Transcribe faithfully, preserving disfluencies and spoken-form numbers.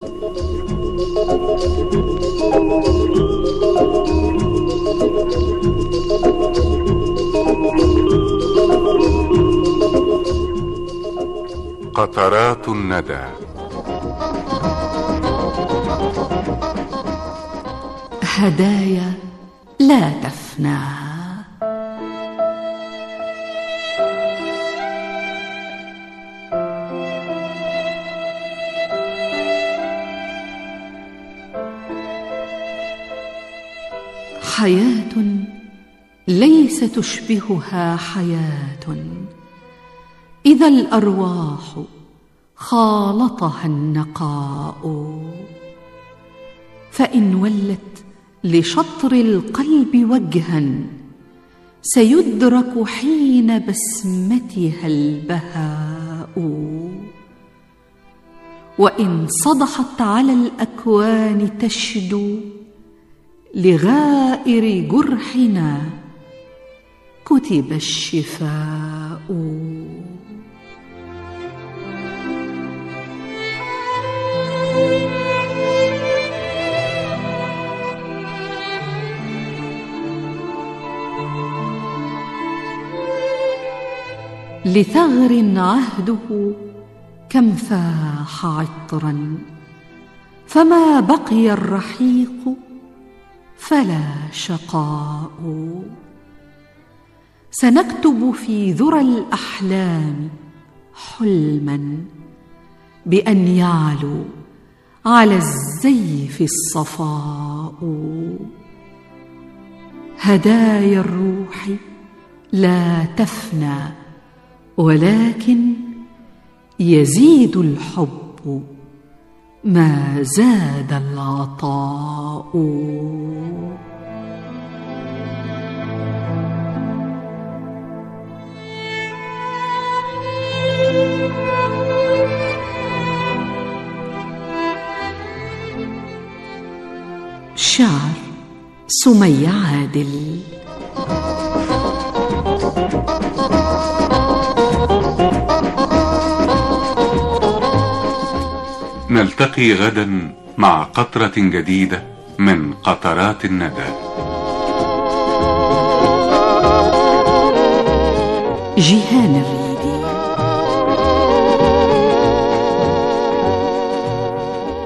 قطرات الندى. هدايا لا تفنى. حياة ليس تشبهها حياة إذا الأرواح خالطها النقاء، فإن ولت لشطر القلب وجها سيدرك حين بسمتها البهاء، وإن صدحت على الأكوان تشدو لغائر جرحنا كتب الشفاء. لثغر عهده كم فاح عطرا، فما بقي الرحيق فلا شقاء. سنكتب في ذرى الأحلام حلما بأن يعلو على الزيف الصفاء. هدايا الروح لا تفنى، ولكن يزيد الحب ما زاد العطاء. شعر سمية عادل. نلتقي غدا مع قطرة جديدة من قطرات الندى. جيهان الريح.